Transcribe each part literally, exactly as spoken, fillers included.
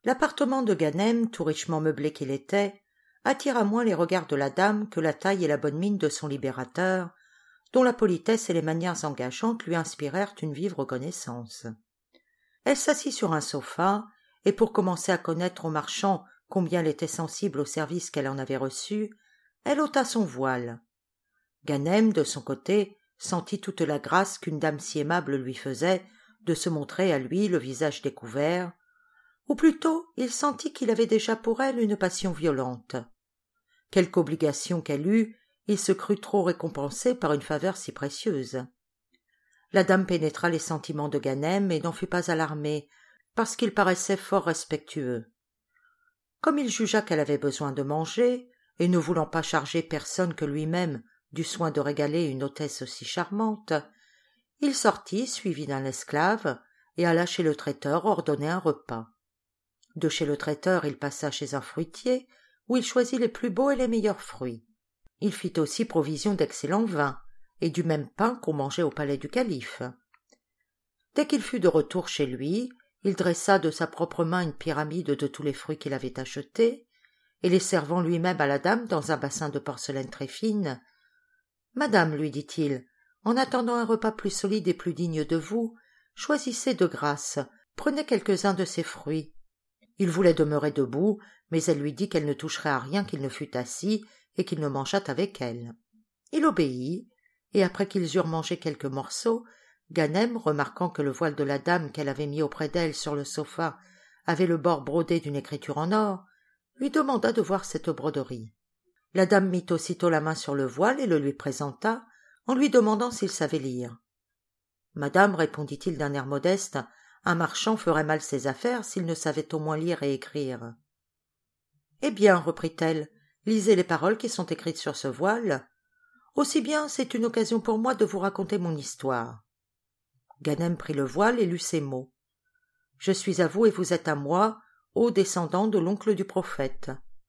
L'appartement de Ganem, tout richement meublé qu'il était, attira moins les regards de la dame que la taille et la bonne mine de son libérateur, dont la politesse et les manières engageantes lui inspirèrent une vive reconnaissance. Elle s'assit sur un sofa, et pour commencer à connaître au marchand combien elle était sensible au service qu'elle en avait reçu, elle ôta son voile. Ganem, de son côté, sentit toute la grâce qu'une dame si aimable lui faisait de se montrer à lui le visage découvert, ou plutôt il sentit qu'il avait déjà pour elle une passion violente. Quelque obligation qu'elle eût, il se crut trop récompensé par une faveur si précieuse. La dame pénétra les sentiments de Ganem et n'en fut pas alarmée, parce qu'il paraissait fort respectueux. Comme il jugea qu'elle avait besoin de manger, et ne voulant pas charger personne que lui-même du soin de régaler une hôtesse aussi charmante, il sortit suivi d'un esclave et alla chez le traiteur ordonner un repas. De chez le traiteur il passa chez un fruitier où il choisit les plus beaux et les meilleurs fruits. Il fit aussi provision d'excellents vins et du même pain qu'on mangeait au palais du calife. Dès qu'il fut de retour chez lui, il dressa de sa propre main une pyramide de tous les fruits qu'il avait achetés, et les servant lui-même à la dame dans un bassin de porcelaine très fine. « Madame, lui dit-il, en attendant un repas plus solide et plus digne de vous, choisissez de grâce, prenez quelques-uns de ces fruits. » Il voulait demeurer debout, mais elle lui dit qu'elle ne toucherait à rien qu'il ne fût assis et qu'il ne mangeât avec elle. Il obéit, et après qu'ils eurent mangé quelques morceaux, Ganem, remarquant que le voile de la dame qu'elle avait mis auprès d'elle sur le sofa avait le bord brodé d'une écriture en or, lui demanda de voir cette broderie. La dame mit aussitôt la main sur le voile et le lui présenta, en lui demandant s'il savait lire. « Madame, répondit-il d'un air modeste, un marchand ferait mal ses affaires s'il ne savait au moins lire et écrire. »« Eh bien, reprit-elle, lisez les paroles qui sont écrites sur ce voile. Aussi bien, c'est une occasion pour moi de vous raconter mon histoire. » Ganem prit le voile et lut ces mots. « Je suis à vous et vous êtes à moi, ô descendant de l'oncle du prophète. »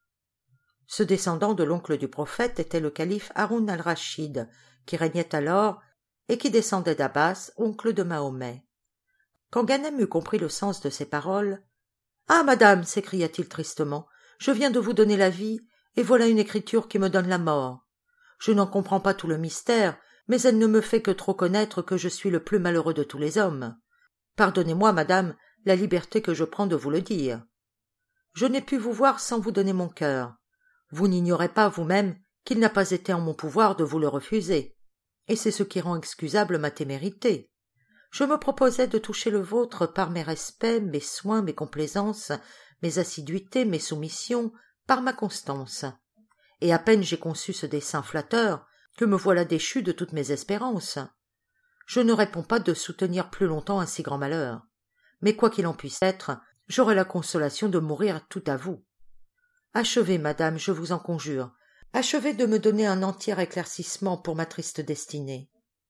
Ce descendant de l'oncle du prophète était le calife Haroun al-Rachid, qui régnait alors et qui descendait d'Abbas, oncle de Mahomet. Quand Ganem eut compris le sens de ces paroles, « Ah, madame, s'écria-t-il tristement, je viens de vous donner la vie, et voilà une écriture qui me donne la mort. Je n'en comprends pas tout le mystère, mais elle ne me fait que trop connaître que je suis le plus malheureux de tous les hommes. Pardonnez-moi, madame, la liberté que je prends de vous le dire. Je n'ai pu vous voir sans vous donner mon cœur. Vous n'ignorez pas vous-même qu'il n'a pas été en mon pouvoir de vous le refuser, et c'est ce qui rend excusable ma témérité. Je me proposais de toucher le vôtre par mes respects, mes soins, mes complaisances, mes assiduités, mes soumissions, par ma constance. Et à peine j'ai conçu ce dessein flatteur que me voilà déchu de toutes mes espérances. Je ne réponds pas de soutenir plus longtemps un si grand malheur, mais quoi qu'il en puisse être, j'aurai la consolation de mourir tout à vous. Achevez, madame, je vous en conjure, achevez de me donner un entier éclaircissement pour ma triste destinée. »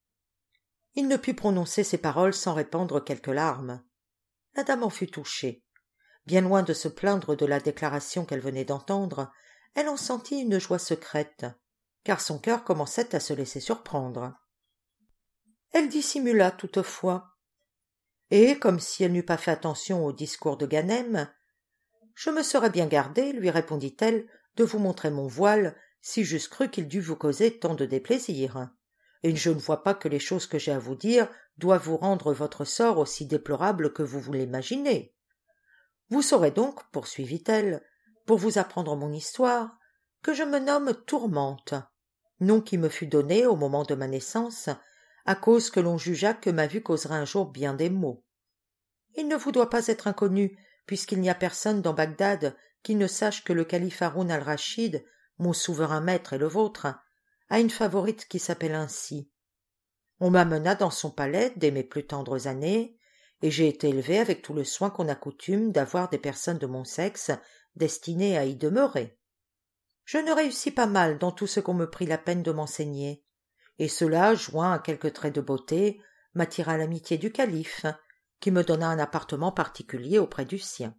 Il ne put prononcer ces paroles sans répandre quelques larmes. La dame en fut touchée. Bien loin de se plaindre de la déclaration qu'elle venait d'entendre, elle en sentit une joie secrète, car son cœur commençait à se laisser surprendre. Elle dissimula toutefois, et, comme si elle n'eût pas fait attention au discours de Ganem, « Je me serais bien gardée, lui répondit-elle, de vous montrer mon voile, si j'eusse cru qu'il dût vous causer tant de déplaisir. Et je ne vois pas que les choses que j'ai à vous dire doivent vous rendre votre sort aussi déplorable que vous vous l'imaginez. Vous saurez donc, poursuivit-elle, pour vous apprendre mon histoire, que je me nomme Tourmente, nom qui me fut donné au moment de ma naissance, à cause que l'on jugea que ma vue causerait un jour bien des maux. Il ne vous doit pas être inconnu, puisqu'il n'y a personne dans Bagdad qui ne sache que le calife Haroun al-Rachid, mon souverain maître et le vôtre, a une favorite qui s'appelle ainsi. On m'amena dans son palais dès mes plus tendres années, et j'ai été élevé avec tout le soin qu'on a coutume d'avoir des personnes de mon sexe destinées à y demeurer. Je ne réussis pas mal dans tout ce qu'on me prit la peine de m'enseigner, et cela, joint à quelques traits de beauté, m'attira l'amitié du calife, qui me donna un appartement particulier auprès du sien.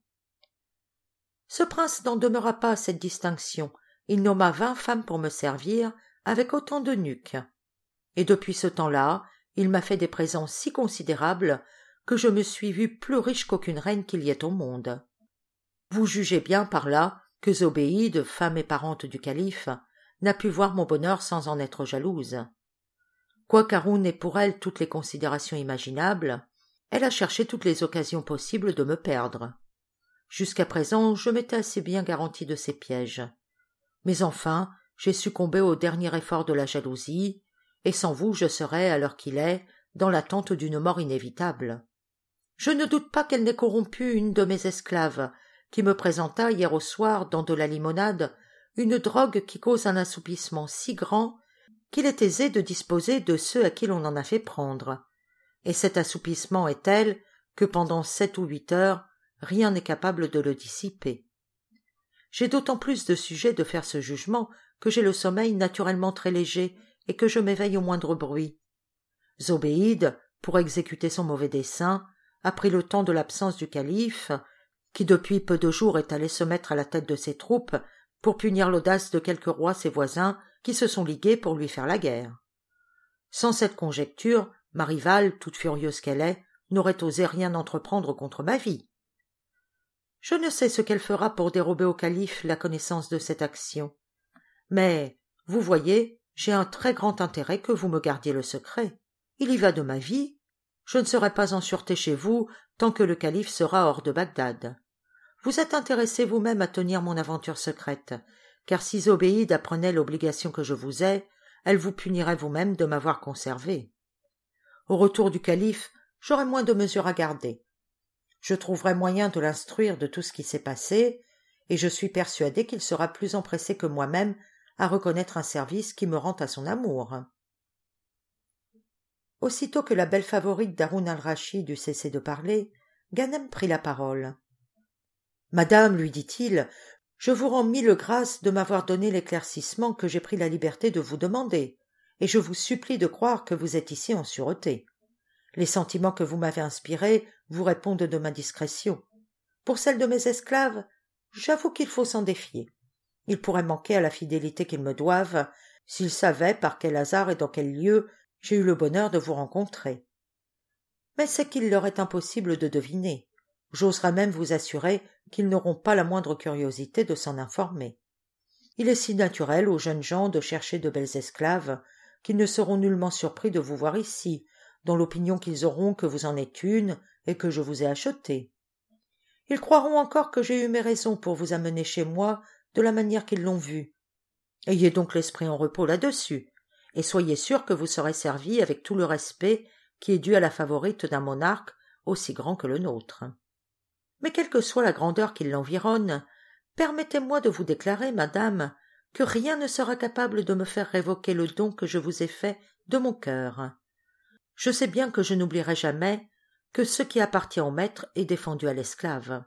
Ce prince n'en demeura pas à cette distinction, il nomma vingt femmes pour me servir, avec autant d'eunuques. Et depuis ce temps-là, il m'a fait des présents si considérables que je me suis vue plus riche qu'aucune reine qu'il y ait au monde. Vous jugez bien par là que Zobéide, femme et parente du calife, n'a pu voir mon bonheur sans en être jalouse. Quoiqu'Haroun ait pour elle toutes les considérations imaginables, elle a cherché toutes les occasions possibles de me perdre. Jusqu'à présent, je m'étais assez bien garanti de ses pièges. Mais enfin, j'ai succombé au dernier effort de la jalousie, et sans vous, je serais, à l'heure qu'il est, dans l'attente d'une mort inévitable. Je ne doute pas qu'elle n'ait corrompu une de mes esclaves, qui me présenta hier au soir, dans de la limonade, une drogue qui cause un assoupissement si grand qu'il est aisé de disposer de ceux à qui l'on en a fait prendre. Et cet assoupissement est tel que pendant sept ou huit heures, rien n'est capable de le dissiper. J'ai d'autant plus de sujet de faire ce jugement que j'ai le sommeil naturellement très léger et que je m'éveille au moindre bruit. Zobéide, pour exécuter son mauvais dessein, a pris le temps de l'absence du calife, qui depuis peu de jours est allé se mettre à la tête de ses troupes pour punir l'audace de quelques rois ses voisins qui se sont ligués pour lui faire la guerre. Sans cette conjecture, ma rivale, toute furieuse qu'elle est, n'aurait osé rien entreprendre contre ma vie. Je ne sais ce qu'elle fera pour dérober au calife la connaissance de cette action. Mais, vous voyez, j'ai un très grand intérêt que vous me gardiez le secret. Il y va de ma vie. Je ne serai pas en sûreté chez vous tant que le calife sera hors de Bagdad. Vous êtes intéressé vous-même à tenir mon aventure secrète, car si Zobéide apprenait l'obligation que je vous ai, elle vous punirait vous-même de m'avoir conservé. Au retour du calife, j'aurai moins de mesures à garder. Je trouverai moyen de l'instruire de tout ce qui s'est passé, et je suis persuadé qu'il sera plus empressé que moi-même à reconnaître un service qui me rend à son amour. Aussitôt que la belle favorite d'Haroun al-Rachid eut cessé de parler, Ganem prit la parole. « Madame, lui dit-il, je vous rends mille grâces de m'avoir donné l'éclaircissement que j'ai pris la liberté de vous demander, et je vous supplie de croire que vous êtes ici en sûreté. Les sentiments que vous m'avez inspirés vous répondent de ma discrétion. Pour celle de mes esclaves, j'avoue qu'il faut s'en défier. Ils pourraient manquer à la fidélité qu'ils me doivent s'ils savaient par quel hasard et dans quel lieu j'ai eu le bonheur de vous rencontrer. Mais c'est qu'il leur est impossible de deviner. J'oserais même vous assurer qu'ils n'auront pas la moindre curiosité de s'en informer. Il est si naturel aux jeunes gens de chercher de belles esclaves qu'ils ne seront nullement surpris de vous voir ici, dans l'opinion qu'ils auront que vous en êtes une et que je vous ai achetée. Ils croiront encore que j'ai eu mes raisons pour vous amener chez moi de la manière qu'ils l'ont vu. Ayez donc l'esprit en repos là-dessus, et soyez sûr que vous serez servi avec tout le respect qui est dû à la favorite d'un monarque aussi grand que le nôtre. Mais quelle que soit la grandeur qui l'environne, permettez-moi de vous déclarer, madame, que rien ne sera capable de me faire révoquer le don que je vous ai fait de mon cœur. Je sais bien que je n'oublierai jamais que ce qui appartient au maître est défendu à l'esclave.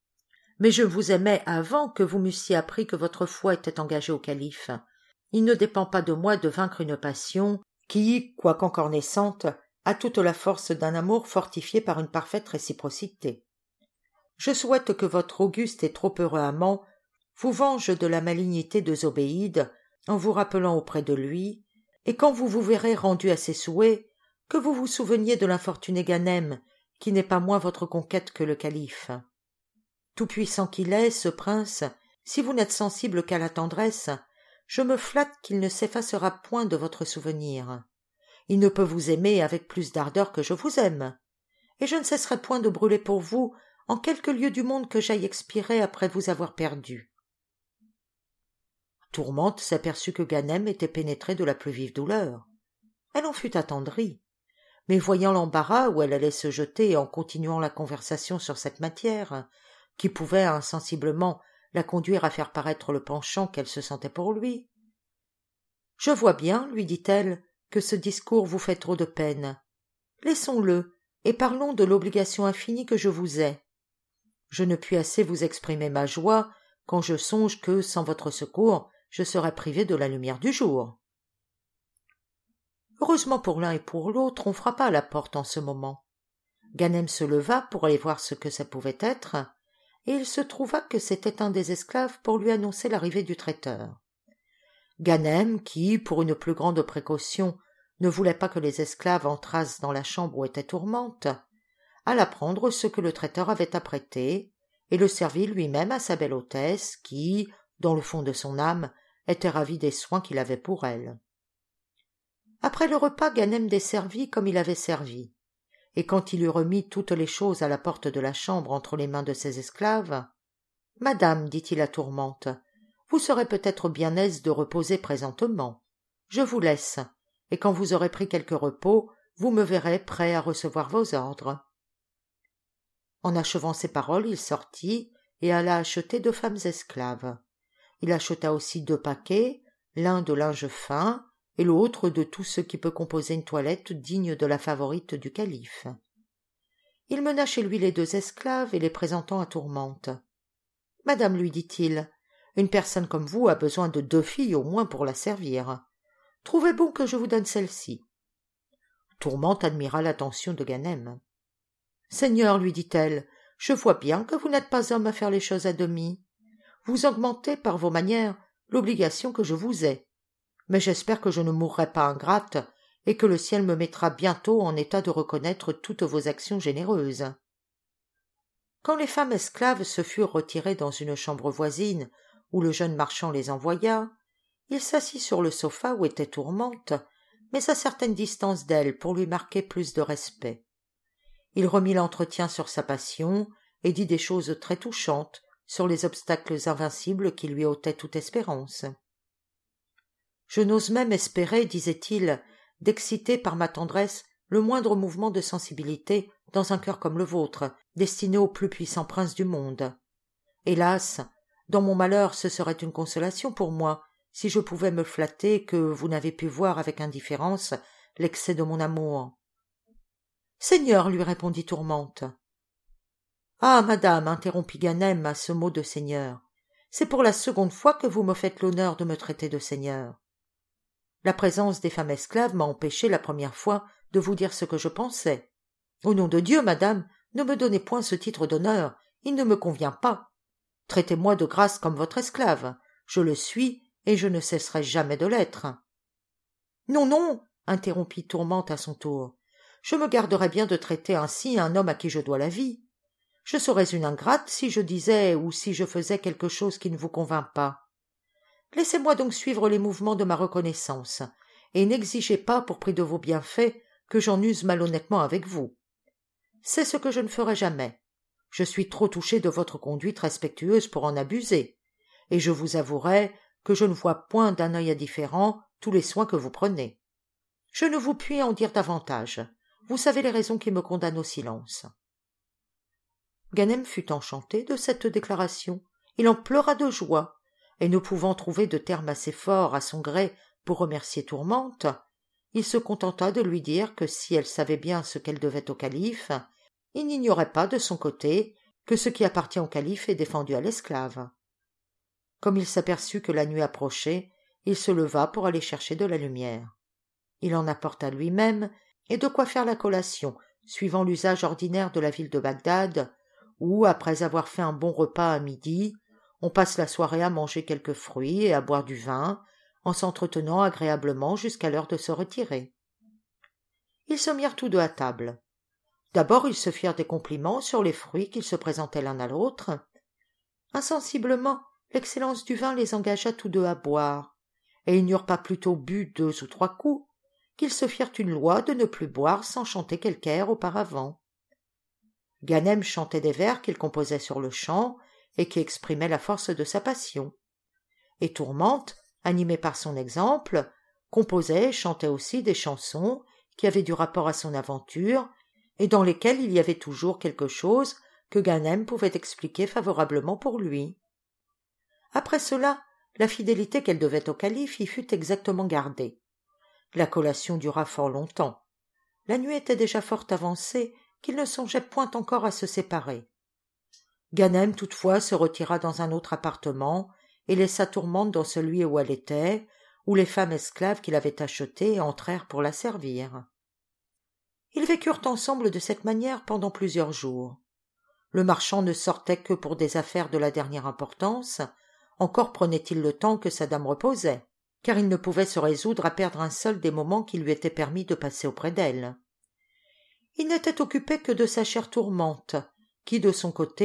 Mais je vous aimais avant que vous m'eussiez appris que votre foi était engagée au calife. Il ne dépend pas de moi de vaincre une passion qui, quoiqu'encore naissante, a toute la force d'un amour fortifié par une parfaite réciprocité. Je souhaite que votre auguste et trop heureux amant vous venge de la malignité de Zobéide en vous rappelant auprès de lui, et quand vous vous verrez rendu à ses souhaits, que vous vous souveniez de l'infortuné Ganem, qui n'est pas moins votre conquête que le calife. Tout-puissant qu'il est, ce prince, si vous n'êtes sensible qu'à la tendresse, je me flatte qu'il ne s'effacera point de votre souvenir. Il ne peut vous aimer avec plus d'ardeur que je vous aime, et je ne cesserai point de brûler pour vous en quelque lieu du monde que j'aille expirer après vous avoir perdu. » Tourmente s'aperçut que Ganem était pénétré de la plus vive douleur. Elle en fut attendrie, mais voyant l'embarras où elle allait se jeter en continuant la conversation sur cette matière, qui pouvait insensiblement la conduire à faire paraître le penchant qu'elle se sentait pour lui. « Je vois bien, lui dit-elle, que ce discours vous fait trop de peine. Laissons-le, et parlons de l'obligation infinie que je vous ai. Je ne puis assez vous exprimer ma joie quand je songe que, sans votre secours, je serais privé de la lumière du jour. » Heureusement pour l'un et pour l'autre, on frappa à la porte en ce moment. Ganem se leva pour aller voir ce que ça pouvait être, et il se trouva que c'était un des esclaves pour lui annoncer l'arrivée du traiteur. Ganem, qui, pour une plus grande précaution, ne voulait pas que les esclaves entrassent dans la chambre où était Tourmente, alla prendre ce que le traiteur avait apprêté, et le servit lui-même à sa belle hôtesse, qui, dans le fond de son âme, était ravie des soins qu'il avait pour elle. Après le repas, Ganem desservit comme il avait servi, et quand il eut remis toutes les choses à la porte de la chambre entre les mains de ses esclaves, « Madame, dit-il à Tourmente, vous serez peut-être bien aise de reposer présentement. Je vous laisse, et quand vous aurez pris quelque repos, vous me verrez prêt à recevoir vos ordres. » En achevant ces paroles, il sortit et alla acheter deux femmes esclaves. Il acheta aussi deux paquets, l'un de linge fin et l'autre de tout ce qui peut composer une toilette digne de la favorite du calife. Il mena chez lui les deux esclaves et les présentant à Tourmente. « Madame, lui dit-il, une personne comme vous a besoin de deux filles au moins pour la servir. Trouvez bon que je vous donne celle-ci. » Tourmente admira l'attention de Ganem. « Seigneur, lui dit-elle, je vois bien que vous n'êtes pas homme à faire les choses à demi. Vous augmentez par vos manières l'obligation que je vous ai. Mais j'espère que je ne mourrai pas ingrate et que le ciel me mettra bientôt en état de reconnaître toutes vos actions généreuses. » Quand les femmes esclaves se furent retirées dans une chambre voisine où le jeune marchand les envoya, il s'assit sur le sofa où était Tourmente, mais à certaine distance d'elle pour lui marquer plus de respect. Il remit l'entretien sur sa passion et dit des choses très touchantes sur les obstacles invincibles qui lui ôtaient toute espérance. « Je n'ose même espérer, disait-il, d'exciter par ma tendresse le moindre mouvement de sensibilité dans un cœur comme le vôtre, destiné au plus puissant prince du monde. Hélas, dans mon malheur ce serait une consolation pour moi, si je pouvais me flatter que vous n'avez pu voir avec indifférence l'excès de mon amour. »« Seigneur, lui répondit Tourmente. »« Ah, madame, interrompit Ganem à ce mot de seigneur, c'est pour la seconde fois que vous me faites l'honneur de me traiter de seigneur. La présence des femmes esclaves m'a empêché la première fois de vous dire ce que je pensais. Au nom de Dieu, madame, ne me donnez point ce titre d'honneur, il ne me convient pas. Traitez-moi de grâce comme votre esclave, je le suis et je ne cesserai jamais de l'être. »« Non, non, interrompit Tourmente à son tour, je me garderais bien de traiter ainsi un homme à qui je dois la vie. Je serais une ingrate si je disais ou si je faisais quelque chose qui ne vous convint pas. Laissez-moi donc suivre les mouvements de ma reconnaissance, et n'exigez pas pour prix de vos bienfaits que j'en use malhonnêtement avec vous. C'est ce que je ne ferai jamais. Je suis trop touché de votre conduite respectueuse pour en abuser, et je vous avouerai que je ne vois point d'un œil indifférent tous les soins que vous prenez. Je ne vous puis en dire davantage. Vous savez les raisons qui me condamnent au silence. » Ganem fut enchanté de cette déclaration. Il en pleura de joie, et ne pouvant trouver de termes assez forts à son gré pour remercier Tourmente, il se contenta de lui dire que si elle savait bien ce qu'elle devait au calife, il n'ignorait pas de son côté que ce qui appartient au calife est défendu à l'esclave. Comme il s'aperçut que la nuit approchait, il se leva pour aller chercher de la lumière. Il en apporta lui-même, et de quoi faire la collation, suivant l'usage ordinaire de la ville de Bagdad, où, après avoir fait un bon repas à midi, on passe la soirée à manger quelques fruits et à boire du vin, en s'entretenant agréablement jusqu'à l'heure de se retirer. Ils se mirent tous deux à table. D'abord ils se firent des compliments sur les fruits qu'ils se présentaient l'un à l'autre. Insensiblement, l'excellence du vin les engagea tous deux à boire, et ils n'eurent pas plutôt bu deux ou trois coups qu'ils se firent une loi de ne plus boire sans chanter quelque air auparavant. Ganem chantait des vers qu'il composait sur le champ et qui exprimaient la force de sa passion. Et Tourmente, animée par son exemple, composait et chantait aussi des chansons qui avaient du rapport à son aventure et dans lesquelles il y avait toujours quelque chose que Ganem pouvait expliquer favorablement pour lui. Après cela, la fidélité qu'elle devait au calife y fut exactement gardée. La collation dura fort longtemps. La nuit était déjà fort avancée qu'ils ne songeaient point encore à se séparer. Ganem toutefois se retira dans un autre appartement et laissa Tourmente dans celui où elle était, où les femmes esclaves qu'il avait achetées entrèrent pour la servir. Ils vécurent ensemble de cette manière pendant plusieurs jours. Le marchand ne sortait que pour des affaires de la dernière importance, encore prenait-il le temps que sa dame reposait, car il ne pouvait se résoudre à perdre un seul des moments qui lui étaient permis de passer auprès d'elle. Il n'était occupé que de sa chère Tourmente, qui, de son côté,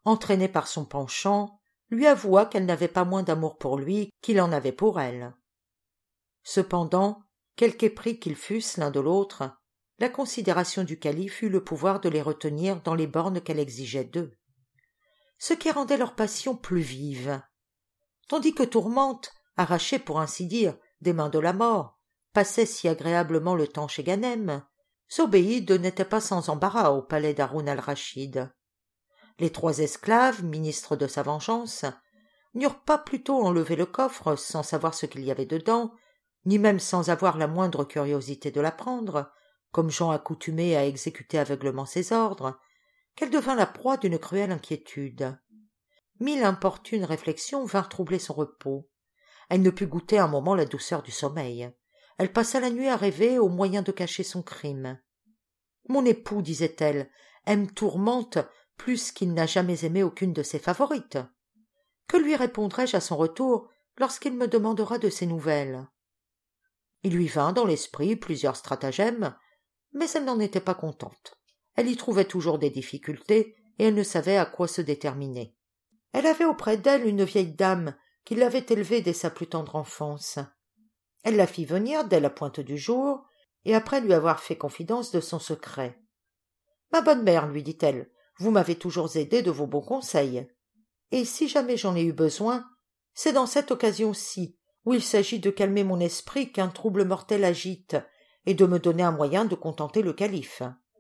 entraînée par son penchant, lui avoua qu'elle n'avait pas moins d'amour pour lui qu'il en avait pour elle. Cependant, quelque épris qu'ils fussent l'un de l'autre, la considération du calife eut le pouvoir de les retenir dans les bornes qu'elle exigeait d'eux, ce qui rendait leur passion plus vive. Tandis que Tourmente, arrachée pour ainsi dire des mains de la mort, passait si agréablement le temps chez Ganem, Zobéide n'était pas sans embarras au palais d'Haroun al-Rachid. Les trois esclaves, ministres de sa vengeance, n'eurent pas plutôt enlevé le coffre sans savoir ce qu'il y avait dedans, ni même sans avoir la moindre curiosité de l'apprendre, comme gens accoutumés à exécuter aveuglement ses ordres, qu'elle devint la proie d'une cruelle inquiétude. Mille importunes réflexions vinrent troubler son repos. Elle ne put goûter un moment la douceur du sommeil. Elle passa la nuit à rêver au moyen de cacher son crime. « Mon époux, disait-elle, aime Tourmente plus qu'il n'a jamais aimé aucune de ses favorites. Que lui répondrai-je à son retour lorsqu'il me demandera de ses nouvelles ?» Il lui vint dans l'esprit plusieurs stratagèmes, mais elle n'en était pas contente. Elle y trouvait toujours des difficultés, et elle ne savait à quoi se déterminer. Elle avait auprès d'elle une vieille dame qui l'avait élevée dès sa plus tendre enfance. Elle la fit venir dès la pointe du jour, et après lui avoir fait confidence de son secret. « Ma bonne mère, lui dit-elle, vous m'avez toujours aidée de vos bons conseils, et si jamais j'en ai eu besoin, c'est dans cette occasion-ci, où il s'agit de calmer mon esprit qu'un trouble mortel agite, et de me donner un moyen de contenter le calife. »«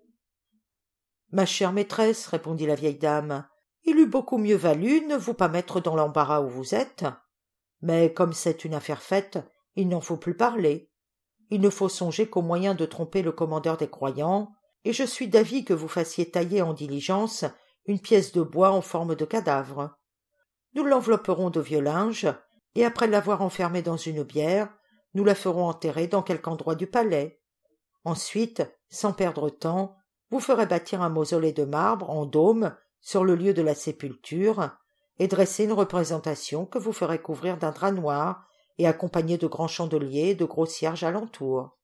Ma chère maîtresse, répondit la vieille dame, il eût beaucoup mieux valu ne vous pas mettre dans l'embarras où vous êtes. Mais comme c'est une affaire faite, il n'en faut plus parler. Il ne faut songer qu'au moyen de tromper le commandeur des croyants, et je suis d'avis que vous fassiez tailler en diligence une pièce de bois en forme de cadavre. Nous l'envelopperons de vieux linge, et après l'avoir enfermée dans une bière, nous la ferons enterrer dans quelque endroit du palais. Ensuite, sans perdre temps, vous ferez bâtir un mausolée de marbre en dôme sur le lieu de la sépulture, et dresser une représentation que vous ferez couvrir d'un drap noir et accompagner de grands chandeliers et de gros cierges alentour.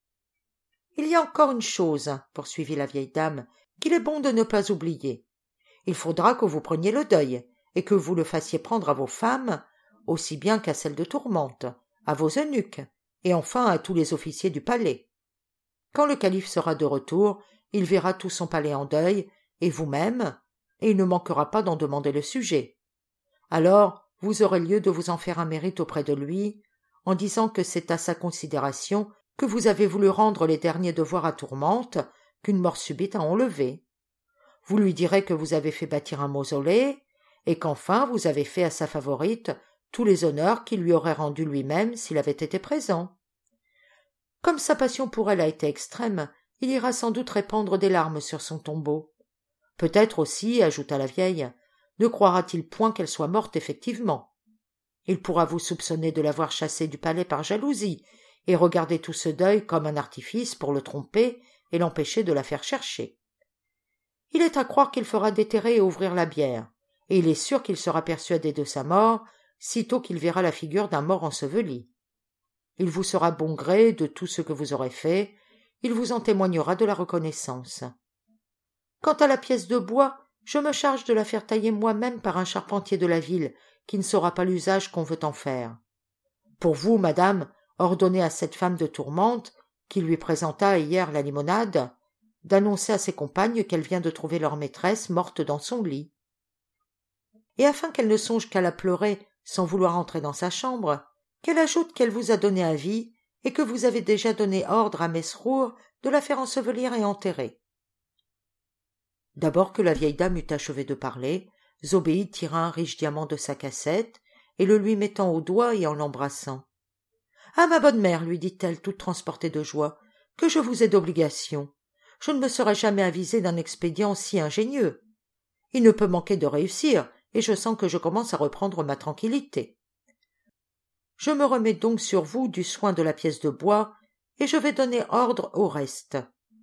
« Il y a encore une chose, poursuivit la vieille dame, qu'il est bon de ne pas oublier. Il faudra que vous preniez le deuil, et que vous le fassiez prendre à vos femmes, aussi bien qu'à celles de Tourmente, à vos eunuques, et enfin à tous les officiers du palais. Quand le calife sera de retour, il verra tout son palais en deuil, et vous-même, et il ne manquera pas d'en demander le sujet. Alors, vous aurez lieu de vous en faire un mérite auprès de lui, en disant que c'est à sa considération que vous avez voulu rendre les derniers devoirs à Tourmente qu'une mort subite a enlevé. Vous lui direz que vous avez fait bâtir un mausolée, et qu'enfin vous avez fait à sa favorite tous les honneurs qu'il lui aurait rendus lui-même s'il avait été présent. Comme sa passion pour elle a été extrême, il ira sans doute répandre des larmes sur son tombeau. Peut-être aussi, ajouta la vieille, ne croira-t-il point qu'elle soit morte effectivement. Il pourra vous soupçonner de l'avoir chassée du palais par jalousie, et regarder tout ce deuil comme un artifice pour le tromper et l'empêcher de la faire chercher. Il est à croire qu'il fera déterrer et ouvrir la bière, et il est sûr qu'il sera persuadé de sa mort sitôt qu'il verra la figure d'un mort enseveli. Il vous sera bon gré de tout ce que vous aurez fait, il vous en témoignera de la reconnaissance. Quant à la pièce de bois, je me charge de la faire tailler moi-même par un charpentier de la ville, qui ne saura pas l'usage qu'on veut en faire. Pour vous, madame, ordonnez à cette femme de Tourmente, qui lui présenta hier la limonade, d'annoncer à ses compagnes qu'elle vient de trouver leur maîtresse morte dans son lit. Et afin qu'elle ne songe qu'à la pleurer sans vouloir entrer dans sa chambre, qu'elle ajoute qu'elle vous a donné avis et que vous avez déjà donné ordre à Mesrour de la faire ensevelir et enterrer. D'abord que la vieille dame eut achevé de parler, Zobéide tira un riche diamant de sa cassette et le lui mettant au doigt et en l'embrassant. « Ah, ma bonne mère, lui dit-elle, toute transportée de joie, que je vous ai d'obligation. Je ne me serais jamais avisée d'un expédient si ingénieux. Il ne peut manquer de réussir, et je sens que je commence à reprendre ma tranquillité. Je me remets donc sur vous du soin de la pièce de bois, et je vais donner ordre au reste. »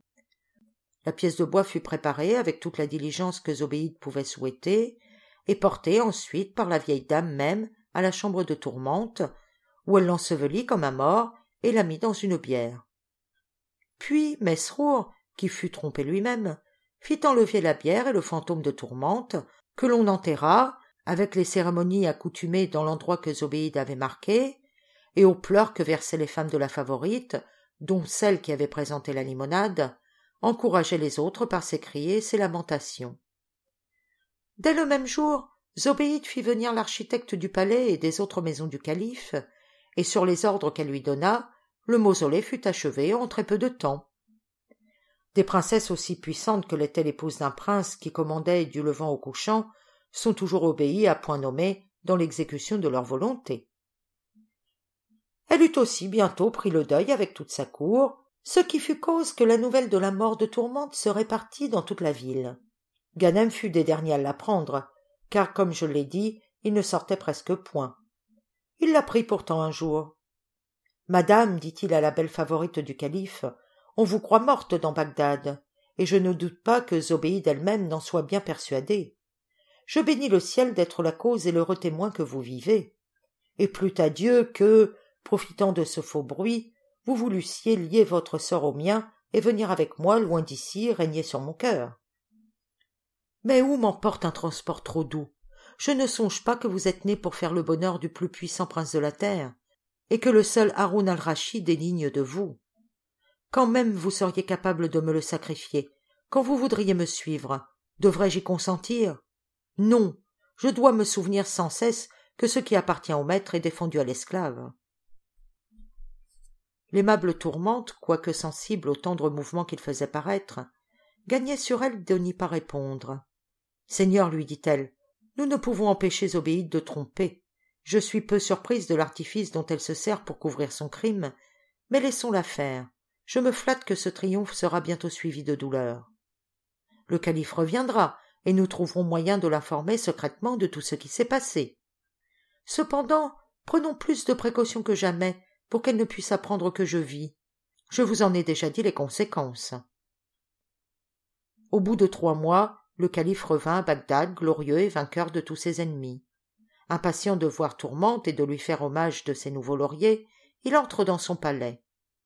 La pièce de bois fut préparée avec toute la diligence que Zobéide pouvait souhaiter, et portée ensuite par la vieille dame même à la chambre de Tourmente, où elle l'ensevelit comme un mort et la mit dans une bière. Puis Mesrour, qui fut trompé lui-même, fit enlever la bière et le fantôme de Tourmente que l'on enterra, avec les cérémonies accoutumées dans l'endroit que Zobéide avait marqué, et aux pleurs que versaient les femmes de la Favorite, dont celle qui avait présenté la limonade, encourageaient les autres par ses cris et ses lamentations. Dès le même jour, Zobéide fit venir l'architecte du palais et des autres maisons du calife, et sur les ordres qu'elle lui donna, le mausolée fut achevé en très peu de temps. Des princesses aussi puissantes que l'était l'épouse d'un prince qui commandait du levant au couchant sont toujours obéies à point nommé dans l'exécution de leur volonté. Elle eut aussi bientôt pris le deuil avec toute sa cour, ce qui fut cause que la nouvelle de la mort de Tourmente se répartit dans toute la ville. Ganem fut des derniers à l'apprendre, car, comme je l'ai dit, il ne sortait presque point. Il l'apprit pourtant un jour. « Madame, dit-il à la belle favorite du calife, on vous croit morte dans Bagdad, et je ne doute pas que Zobéide elle-même n'en soit bien persuadée. Je bénis le ciel d'être la cause et l'heureux témoin que vous vivez. Et plût à Dieu que, profitant de ce faux bruit, vous voulussiez lier votre sort au mien et venir avec moi, loin d'ici, régner sur mon cœur. Mais où m'emporte un transport trop doux? Je ne songe pas que vous êtes né pour faire le bonheur du plus puissant prince de la terre, et que le seul Haroun al-Rachid est digne de vous. Quand même vous seriez capable de me le sacrifier, quand vous voudriez me suivre, devrais-je y consentir? Non, je dois me souvenir sans cesse que ce qui appartient au maître est défendu à l'esclave. » L'aimable Tourmente, quoique sensible aux tendres mouvements qu'il faisait paraître, gagnait sur elle de n'y pas répondre. « Seigneur, lui dit-elle, nous ne pouvons empêcher Zobéide de tromper. Je suis peu surprise de l'artifice dont elle se sert pour couvrir son crime, mais laissons-la faire. Je me flatte que ce triomphe sera bientôt suivi de douleur. Le calife reviendra, et nous trouverons moyen de l'informer secrètement de tout ce qui s'est passé. Cependant, prenons plus de précautions que jamais pour qu'elle ne puisse apprendre que je vis. Je vous en ai déjà dit les conséquences. » Au bout de trois mois, le calife revint à Bagdad, glorieux et vainqueur de tous ses ennemis. Impatient de voir Tourmente et de lui faire hommage de ses nouveaux lauriers, il entre dans son palais.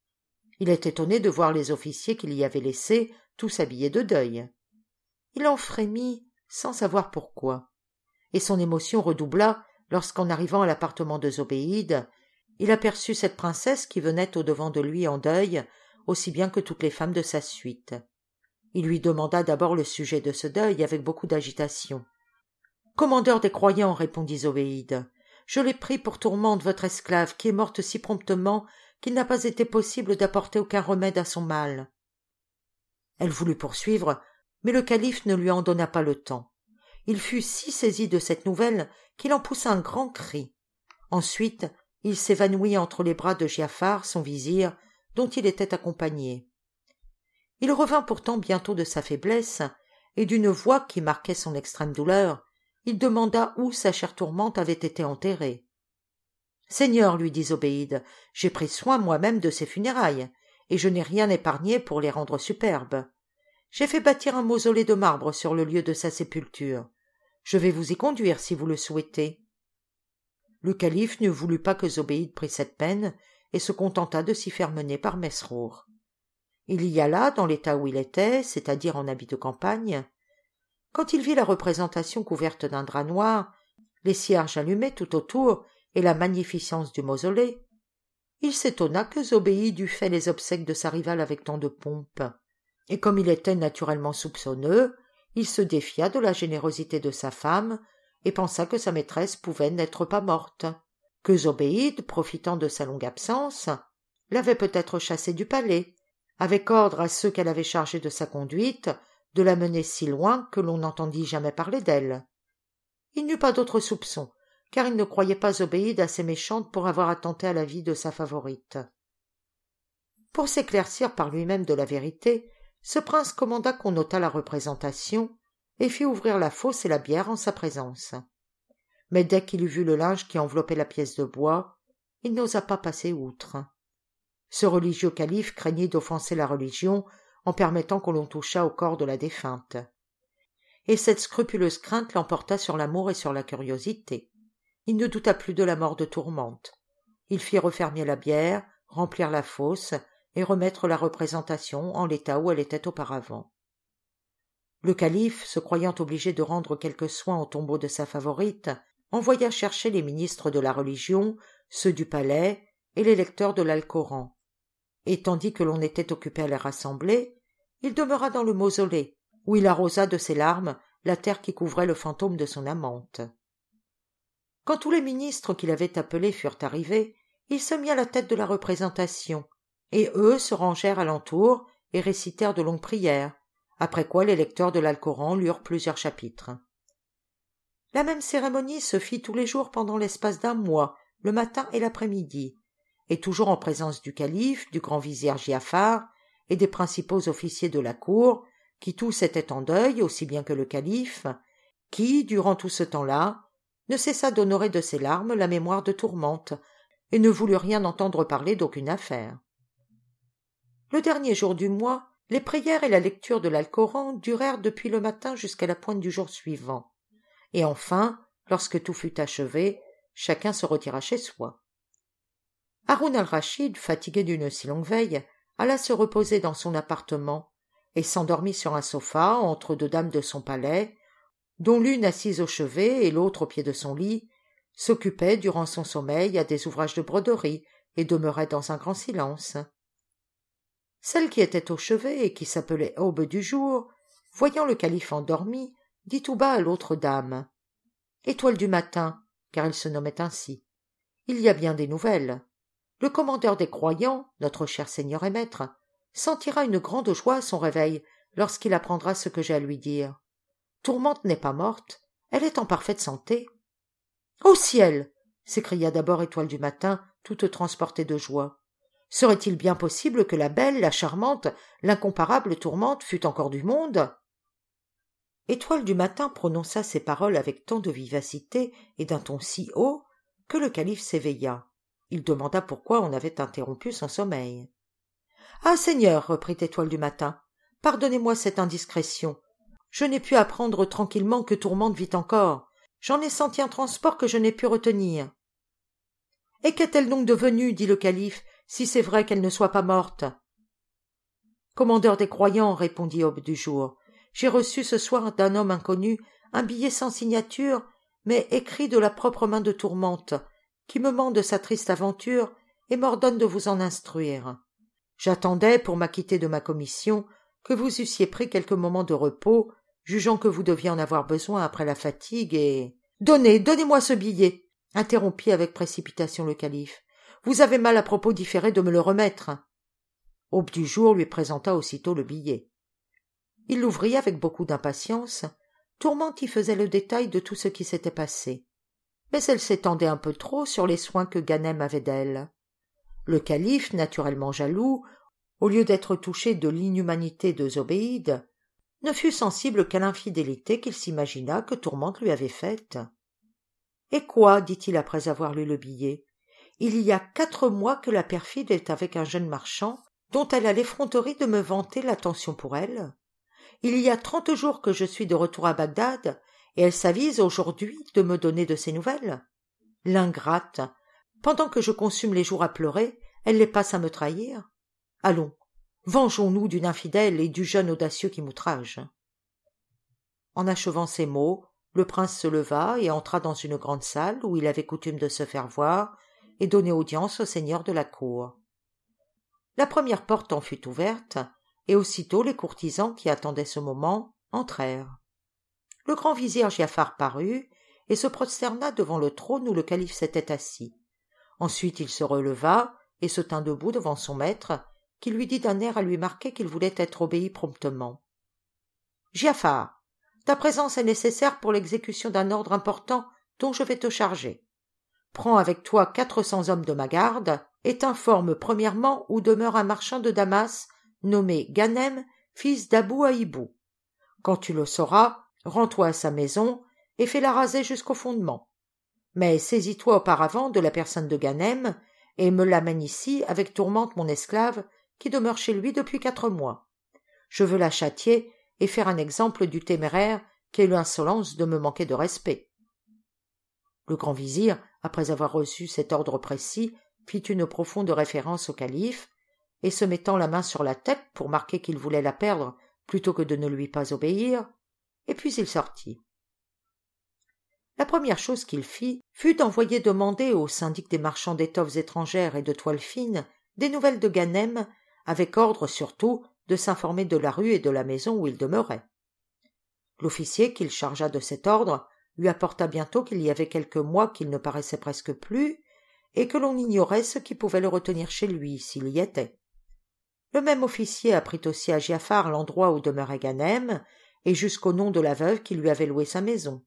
Il est étonné de voir les officiers qu'il y avait laissés, tous habillés de deuil. Il en frémit sans savoir pourquoi, et son émotion redoubla lorsqu'en arrivant à l'appartement de Zobéide, il aperçut cette princesse qui venait au-devant de lui en deuil, aussi bien que toutes les femmes de sa suite. Il lui demanda d'abord le sujet de ce deuil avec beaucoup d'agitation. « Commandeur des croyants, répondit Zobéide, je l'ai pris pour Tourmente, votre esclave, qui est morte si promptement qu'il n'a pas été possible d'apporter aucun remède à son mal. » Elle voulut poursuivre, mais le calife ne lui en donna pas le temps. Il fut si saisi de cette nouvelle qu'il en poussa un grand cri. Ensuite, il s'évanouit entre les bras de Giafar, son vizir, dont il était accompagné. Il revint pourtant bientôt de sa faiblesse, et d'une voix qui marquait son extrême douleur, il demanda où sa chère Tourmente avait été enterrée. « Seigneur, lui dit Zobéide, j'ai pris soin moi-même de ses funérailles, et je n'ai rien épargné pour les rendre superbes. J'ai fait bâtir un mausolée de marbre sur le lieu de sa sépulture. Je vais vous y conduire si vous le souhaitez. » Le calife ne voulut pas que Zobéide prît cette peine et se contenta de s'y faire mener par Mesrour. Il y alla dans l'état où il était, c'est-à-dire en habit de campagne. Quand il vit la représentation couverte d'un drap noir, les cierges allumés tout autour et la magnificence du mausolée, il s'étonna que Zobéide eût fait les obsèques de sa rivale avec tant de pompe, et comme il était naturellement soupçonneux, il se défia de la générosité de sa femme et pensa que sa maîtresse pouvait n'être pas morte, que Zobéide, profitant de sa longue absence, l'avait peut-être chassée du palais, avec ordre à ceux qu'elle avait chargés de sa conduite de la mener si loin que l'on n'entendit jamais parler d'elle. Il n'eut pas d'autre soupçon, car il ne croyait pas Zobéide assez méchante pour avoir attenté à la vie de sa favorite. Pour s'éclaircir par lui-même de la vérité, ce prince commanda qu'on ôtât la représentation et fit ouvrir la fosse et la bière en sa présence. Mais dès qu'il eut vu le linge qui enveloppait la pièce de bois, il n'osa pas passer outre. Ce religieux calife craignit d'offenser la religion en permettant qu'on l'on touchât au corps de la défunte. Et cette scrupuleuse crainte l'emporta sur l'amour et sur la curiosité. Il ne douta plus de la mort de Tourmente. Il fit refermer la bière, remplir la fosse et remettre la représentation en l'état où elle était auparavant. Le calife, se croyant obligé de rendre quelques soins au tombeau de sa favorite, envoya chercher les ministres de la religion, ceux du palais et les lecteurs de l'Alcoran. Et tandis que l'on était occupé à les rassembler, il demeura dans le mausolée, où il arrosa de ses larmes la terre qui couvrait le fantôme de son amante. Quand tous les ministres qu'il avait appelés furent arrivés, il se mit à la tête de la représentation, et eux se rangèrent alentour et récitèrent de longues prières, après quoi les lecteurs de l'Alcoran lurent plusieurs chapitres. La même cérémonie se fit tous les jours pendant l'espace d'un mois, le matin et l'après-midi, et toujours en présence du calife, du grand vizir Giafar et des principaux officiers de la cour, qui tous étaient en deuil, aussi bien que le calife, qui, durant tout ce temps-là, ne cessa d'honorer de ses larmes la mémoire de Tourmente, et ne voulut rien entendre parler d'aucune affaire. Le dernier jour du mois, les prières et la lecture de l'Alcoran durèrent depuis le matin jusqu'à la pointe du jour suivant, et enfin, lorsque tout fut achevé, chacun se retira chez soi. Haroun al-Rachid, fatigué d'une si longue veille, alla se reposer dans son appartement, et s'endormit sur un sofa entre deux dames de son palais, dont l'une assise au chevet et l'autre au pied de son lit, s'occupait durant son sommeil à des ouvrages de broderie et demeurait dans un grand silence. Celle qui était au chevet et qui s'appelait Aube du jour, voyant le calife endormi, dit tout bas à l'autre dame. « Étoile du matin », car elle se nommait ainsi, « il y a bien des nouvelles. Le commandeur des croyants, notre cher seigneur et maître, sentira une grande joie à son réveil lorsqu'il apprendra ce que j'ai à lui dire. Tourmente n'est pas morte, elle est en parfaite santé. »« Au ciel !» s'écria d'abord Étoile du matin, toute transportée de joie. « Serait-il bien possible que la belle, la charmante, l'incomparable Tourmente fût encore du monde ?» Étoile du matin prononça ces paroles avec tant de vivacité et d'un ton si haut que le calife s'éveilla. Il demanda pourquoi on avait interrompu son sommeil. « Ah, seigneur, reprit Étoile du matin, pardonnez-moi cette indiscrétion. Je n'ai pu apprendre tranquillement que Tourmente vit encore. J'en ai senti un transport que je n'ai pu retenir. »« Et qu'est-elle donc devenue, dit le calife, si c'est vrai qu'elle ne soit pas morte ?»« Commandeur des croyants, répondit Aube du jour, j'ai reçu ce soir d'un homme inconnu un billet sans signature, mais écrit de la propre main de Tourmente, qui me ment de sa triste aventure et m'ordonne de vous en instruire. J'attendais, pour m'acquitter de ma commission, que vous eussiez pris quelques moments de repos, jugeant que vous deviez en avoir besoin après la fatigue, et... « Donnez, donnez-moi ce billet !» interrompit avec précipitation le calife. « Vous avez mal à propos différé de me le remettre. » Aube du jour lui présenta aussitôt le billet. Il l'ouvrit avec beaucoup d'impatience. Tourmente y faisait le détail de tout ce qui s'était passé. Mais elle s'étendait un peu trop sur les soins que Ganem avait d'elle. Le calife, naturellement jaloux, au lieu d'être touché de l'inhumanité de Zobéide, ne fut sensible qu'à l'infidélité qu'il s'imagina que Tourmente lui avait faite. « Et quoi ?» dit-il après avoir lu le billet. « Il y a quatre mois que la perfide est avec un jeune marchand dont elle a l'effronterie de me vanter l'attention pour elle. Il y a trente jours que je suis de retour à Bagdad, et elle s'avise aujourd'hui de me donner de ses nouvelles. L'ingrate, pendant que je consume les jours à pleurer, elle les passe à me trahir. Allons, vengeons-nous d'une infidèle et du jeune audacieux qui m'outrage. » En achevant ces mots, le prince se leva et entra dans une grande salle où il avait coutume de se faire voir et donner audience au seigneur de la cour. La première porte en fut ouverte, et aussitôt les courtisans qui attendaient ce moment entrèrent. Le grand vizir Giafar parut et se prosterna devant le trône où le calife s'était assis. Ensuite il se releva et se tint debout devant son maître, qui lui dit d'un air à lui marquer qu'il voulait être obéi promptement. « Giafar, ta présence est nécessaire pour l'exécution d'un ordre important dont je vais te charger. Prends avec toi quatre cents hommes de ma garde et t'informe premièrement où demeure un marchand de Damas nommé Ganem, fils d'Abou Aïbou. Quand tu le sauras, rends-toi à sa maison et fais-la raser jusqu'au fondement. Mais saisis-toi auparavant de la personne de Ganem et me l'amène ici avec Tourmente mon esclave qui demeure chez lui depuis quatre mois. Je veux la châtier et faire un exemple du téméraire qui a eu l'insolence de me manquer de respect. » Le grand vizir, après avoir reçu cet ordre précis, fit une profonde référence au calife, et se mettant la main sur la tête pour marquer qu'il voulait la perdre plutôt que de ne lui pas obéir, et puis il sortit. La première chose qu'il fit fut d'envoyer demander au syndic des marchands d'étoffes étrangères et de toiles fines des nouvelles de Ganem, avec ordre surtout de s'informer de la rue et de la maison où il demeurait. L'officier qu'il chargea de cet ordre lui apporta bientôt qu'il y avait quelques mois qu'il ne paraissait presque plus, et que l'on ignorait ce qui pouvait le retenir chez lui, s'il y était. Le même officier apprit aussi à Giafar l'endroit où demeurait Ganem, et jusqu'au nom de la veuve qui lui avait loué sa maison.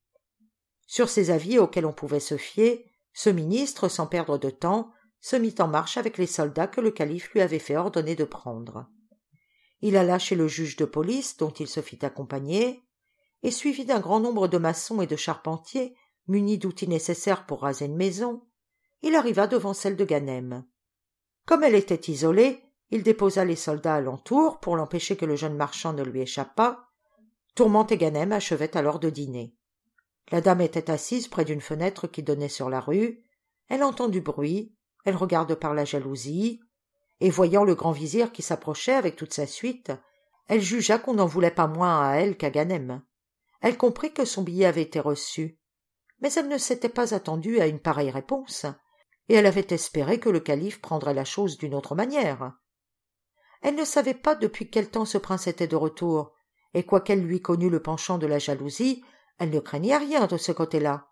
Sur ces avis auxquels on pouvait se fier, ce ministre, sans perdre de temps, se mit en marche avec les soldats que le calife lui avait fait ordonner de prendre. Il alla chez le juge de police, dont il se fit accompagner, et suivi d'un grand nombre de maçons et de charpentiers, munis d'outils nécessaires pour raser une maison, il arriva devant celle de Ganem. Comme elle était isolée, il déposa les soldats alentour pour l'empêcher que le jeune marchand ne lui échappât. Tourmente et Ganem achevaient alors de dîner. La dame était assise près d'une fenêtre qui donnait sur la rue, elle entend du bruit, elle regarde par la jalousie, et voyant le grand vizir qui s'approchait avec toute sa suite, elle jugea qu'on n'en voulait pas moins à elle qu'à Ganem. Elle comprit que son billet avait été reçu, mais elle ne s'était pas attendue à une pareille réponse, et elle avait espéré que le calife prendrait la chose d'une autre manière. Elle ne savait pas depuis quel temps ce prince était de retour, et quoiqu'elle lui connût le penchant de la jalousie, elle ne craignait rien de ce côté-là.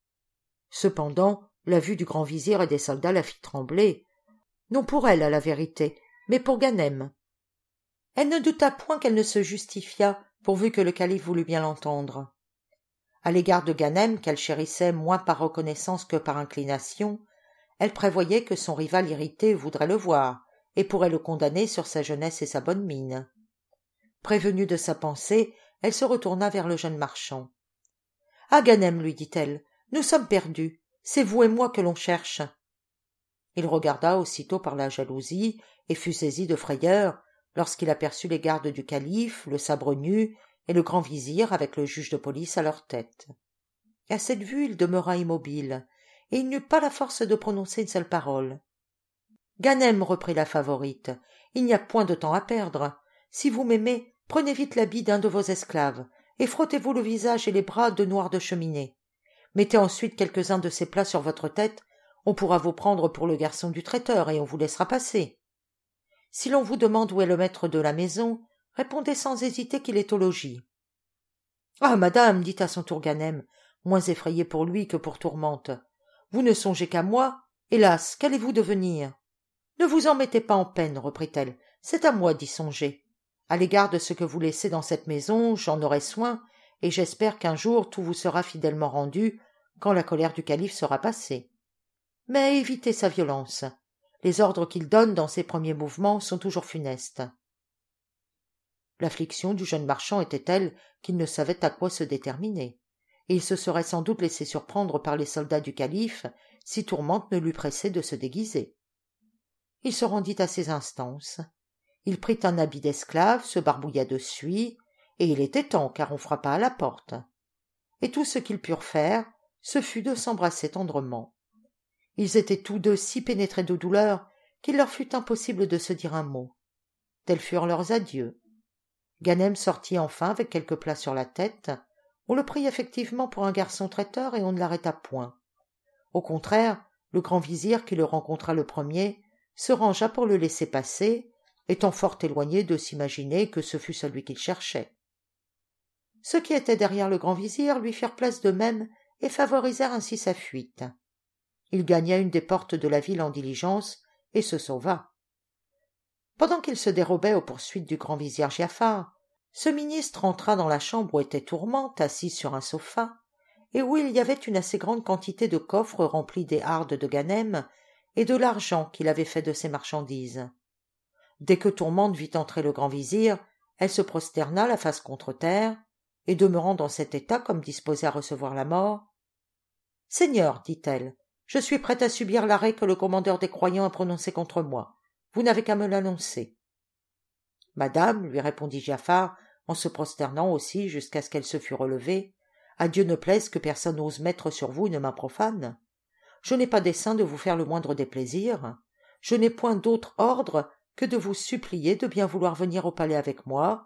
Cependant, la vue du grand vizir et des soldats la fit trembler, non pour elle à la vérité, mais pour Ganem. Elle ne douta point qu'elle ne se justifiât, pourvu que le calife voulût bien l'entendre. À l'égard de Ganem, qu'elle chérissait moins par reconnaissance que par inclination, elle prévoyait que son rival irrité voudrait le voir, et pourrait le condamner sur sa jeunesse et sa bonne mine. Prévenue de sa pensée, elle se retourna vers le jeune marchand. « Ah, Ganem, lui dit-elle, nous sommes perdus, c'est vous et moi que l'on cherche. » Il regarda aussitôt par la jalousie et fut saisi de frayeur lorsqu'il aperçut les gardes du calife, le sabre nu et le grand vizir avec le juge de police à leur tête. À cette vue, il demeura immobile, et il n'eut pas la force de prononcer une seule parole. « Ganem, reprit la favorite, il n'y a point de temps à perdre. Si vous m'aimez, prenez vite l'habit d'un de vos esclaves, et frottez-vous le visage et les bras de noir de cheminée. Mettez ensuite quelques-uns de ces plats sur votre tête, on pourra vous prendre pour le garçon du traiteur, et on vous laissera passer. Si l'on vous demande où est le maître de la maison, répondez sans hésiter qu'il est au logis. »« Ah, madame, dit à son tour Ganem, moins effrayé pour lui que pour Tourmente, vous ne songez qu'à moi. Hélas, qu'allez-vous devenir ? » ?»« Ne vous en mettez pas en peine, reprit-elle, c'est à moi d'y songer. À l'égard de ce que vous laissez dans cette maison, j'en aurai soin, et j'espère qu'un jour tout vous sera fidèlement rendu, quand la colère du calife sera passée. Mais évitez sa violence. Les ordres qu'il donne dans ses premiers mouvements sont toujours funestes. » L'affliction du jeune marchand était telle qu'il ne savait à quoi se déterminer, et il se serait sans doute laissé surprendre par les soldats du calife si Tourmente ne l'eût pressé de se déguiser. Il se rendit à ses instances. Il prit un habit d'esclave, se barbouilla de suie, et il était temps, car on frappa à la porte. Et tout ce qu'ils purent faire, ce fut de s'embrasser tendrement. Ils étaient tous deux si pénétrés de douleur qu'il leur fut impossible de se dire un mot. Tels furent leurs adieux. Ganem sortit enfin avec quelques plats sur la tête. On le prit effectivement pour un garçon traiteur et on ne l'arrêta point. Au contraire, le grand vizir qui le rencontra le premier se rangea pour le laisser passer, étant fort éloigné de s'imaginer que ce fût celui qu'il cherchait. Ceux qui étaient derrière le grand vizir lui firent place de même et favorisèrent ainsi sa fuite. Il gagna une des portes de la ville en diligence et se sauva. Pendant qu'il se dérobait aux poursuites du grand vizir Giafar, ce ministre entra dans la chambre où était Tourmente, assise sur un sofa, et où il y avait une assez grande quantité de coffres remplis des hardes de Ganem et de l'argent qu'il avait fait de ses marchandises. Dès que Tourmente vit entrer le grand vizir, elle se prosterna la face contre terre, et demeurant dans cet état comme disposée à recevoir la mort, « Seigneur, dit-elle, je suis prête à subir l'arrêt que le commandeur des croyants a prononcé contre moi. Vous n'avez qu'à me l'annoncer. »« Madame, lui répondit Giafar, en se prosternant aussi jusqu'à ce qu'elle se fût relevée, à Dieu ne plaise que personne n'ose mettre sur vous une main profane. Je n'ai pas dessein de vous faire le moindre déplaisir. Je n'ai point d'autre ordre que de vous supplier de bien vouloir venir au palais avec moi,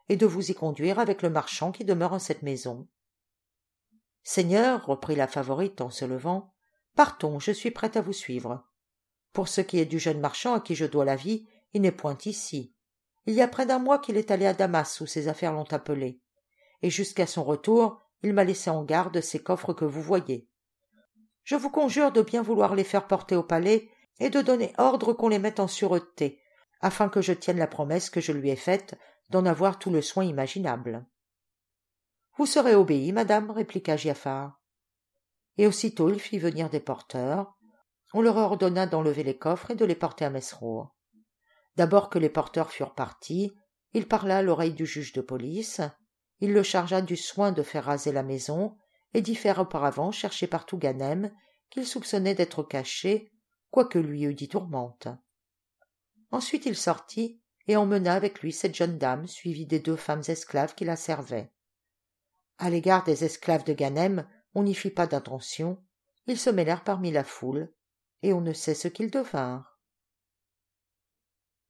et de vous y conduire avec le marchand qui demeure en cette maison. Seigneur, reprit la favorite en se levant, partons, je suis prête à vous suivre. Pour ce qui est du jeune marchand à qui je dois la vie, il n'est point ici. Il y a près d'un mois qu'il est allé à Damas où ses affaires l'ont appelé, et jusqu'à son retour, il m'a laissé en garde ces coffres que vous voyez. Je vous conjure de bien vouloir les faire porter au palais et de donner ordre qu'on les mette en sûreté, afin que je tienne la promesse que je lui ai faite d'en avoir tout le soin imaginable. Vous serez obéie, madame, répliqua Giafar. Et aussitôt il fit venir des porteurs. On leur ordonna d'enlever les coffres et de les porter à Mesrour. D'abord que les porteurs furent partis, il parla à l'oreille du juge de police. Il le chargea du soin de faire raser la maison et d'y faire auparavant chercher partout Ganem, qu'il soupçonnait d'être caché, quoique lui eût dit tourmente. Ensuite il sortit et emmena avec lui cette jeune dame suivie des deux femmes esclaves qui la servaient. À l'égard des esclaves de Ganem, on n'y fit pas d'attention, ils se mêlèrent parmi la foule, et on ne sait ce qu'ils devinrent.